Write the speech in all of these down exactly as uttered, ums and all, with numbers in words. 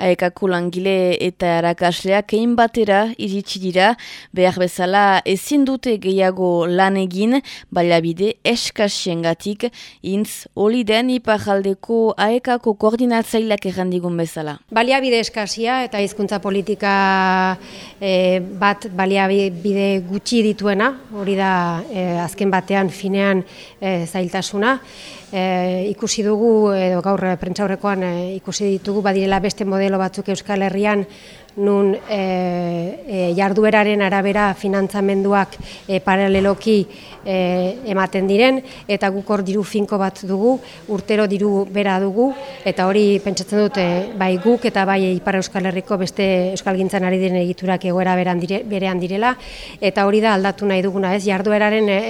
Aekako langile eta erakasleak egin batera iritsi dira, behar bezala ezin dute gehiago lan egin, baliabide eskasiengatik, intz hori den iparraldeko Aekako koordinatzaileak errandigun bezala. Baliabide eskasia eta hizkuntza politika e, bat baliabide gutxi dituena, hori da e, azken batean finean e, zailtasuna. E, ikusi dugu, edo gaur prentsaurrekoan e, ikusi ditugu, badirela beste modelo batzuk Euskal Herrian, nun e, e, jardueraren arabera finantzamenduak e, paraleloki e, ematen diren, eta guk hor diru finko bat dugu, urtero diru bera dugu, eta hori pentsatzen dute bai guk eta bai Ipar Euskal Herriko beste euskalgintzan ari diren egiturak egoera berean, dire, berean direla, eta hori da aldatu nahi duguna, ez jardueraren e,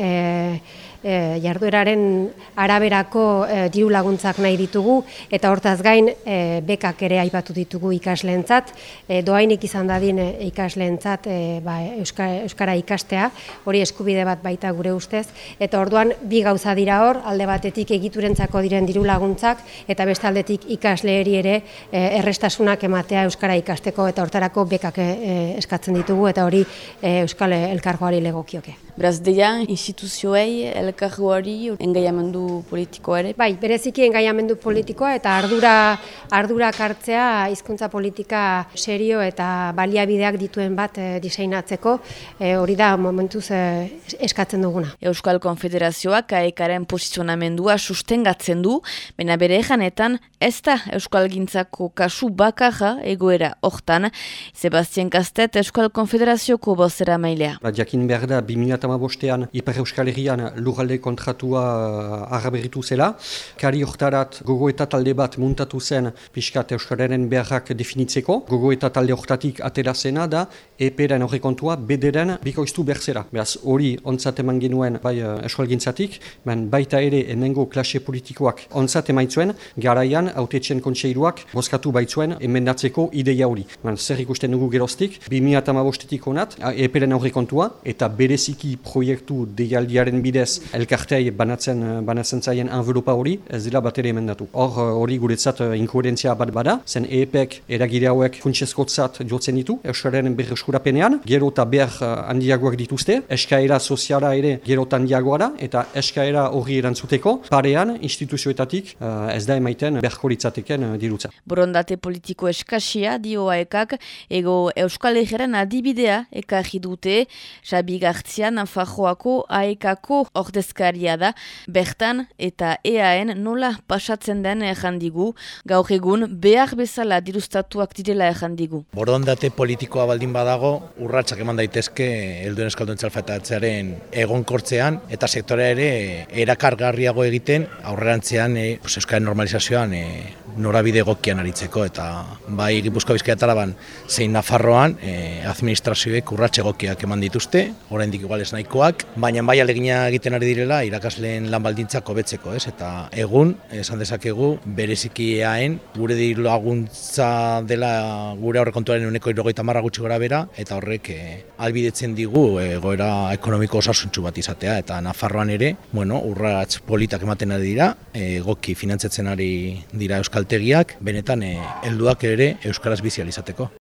E, jardueraren araberako e, diru laguntzak nahi ditugu, eta hortaz gain e, bekak ere aipatu ditugu ikasleentzat, e, doainik izan dadin e, ikasleentzat e, ba, Euska, Euskara ikastea, hori eskubide bat baita gure ustez, eta orduan bi gauza dira hor, alde batetik egiturentzako diren diru laguntzak, eta beste aldetik ikasleeri ere e, errestasunak ematea Euskara ikasteko, eta hortarako bekak e, eskatzen ditugu, eta hori e, Euskal Elkargoari legokioke. Beraz, deia, instituzioei, elkargoari, engaiamendu politikoa ere? Bai, bereziki engaiamendu politikoa eta ardura ardurak hartzea hizkuntza politika serio eta baliabideak dituen bat e, diseinatzeko, e, hori da momentuz e, eskatzen duguna. Euskal Konfederazioak Aekaren posizionamendua sustengatzen du, baina bere ejanetan ez da Euskalgintzako kasu bakarra egoera hortan. Sebastian Kastet, Euskal Konfederazioko bozera mailea. Jakin behar da, bi mila hamabostean Ipar Euskal Herrian lurralde kontratua araberritu zela. Kari hortarat gogoeta talde bat muntatu zen pixkat Euskararen beharrak definitzeko. Gogoeta talde hortatik atera zena da E P ren horrekontua bederen bikoiztu berzera. Beraz hori ontzat eman genuen bai Euskalgintzatik, ben baita ere hemengo klase politikoak ontzat emaitzuen, garaian hautetxen kontseiluak bozkatu baitzuen emendatzeko ideia hori. Ben, zer ikusten dugu geroztik, bi mila hamabostetik honat E P ren horrekontua eta bereziki proiektu deialdiaren bidez elkartei banatzen, banatzen zaien envelopa hori, ez dela bat ere emendatu. Hor hori guretzat inkoherentzia bat bada, zen E P ek eragile hauek funtsezkotzat jotzen ditu, Euskararen berreskurapenean, gero eta behar handiagoak dituzte, eskaera soziala ere gero eta handiagoa da, eta eskaera hori erantzuteko, parean instituzioetatik ez da emaiten beharko litzateken dirutza. Borondate politiko eskasia dio Aekak, ego Euskal Herriaren adibidea ekarri dute, Xabi Gartzia Nafarroako Aekako ordezkaria da, bertan eta E A N nola pasatzen den errandigu, gaur egun behar bezala dirustatuak direla errandigu. Borondate politikoa baldin badago, urratsak eman daitezke helduen euskalduntza alfabetatzearen egonkortzean, eta sektorea ere erakargarriago egiten, aurrerantzean e, pues, Euskaren normalizazioan e, norabide egokian aritzeko, eta bai Gipuzkoa Bizkaia eta Araban zein Nafarroan e, administrazioek urrats egokiak eman dituzte, oraindik igual ez nahikoak, baina bai alegina egiten ari direla irakasleen lan baldintzak hobetzeko, ez? Eta egun, esan dezakegu, bereziki eaen, gure diru laguntza dela gure aurrekontuaren ehuneko hirurogeita hamar gutxi gora bera, eta horrek e, ahalbidetzen digu egoera ekonomiko osasuntsu bat izatea, eta Nafarroan ere, bueno, urrats politak ematen ari dira, egoki finantzatzen ari dira euskaltegiak, benetan e, helduak ere euskaraz bizi ahal izateko.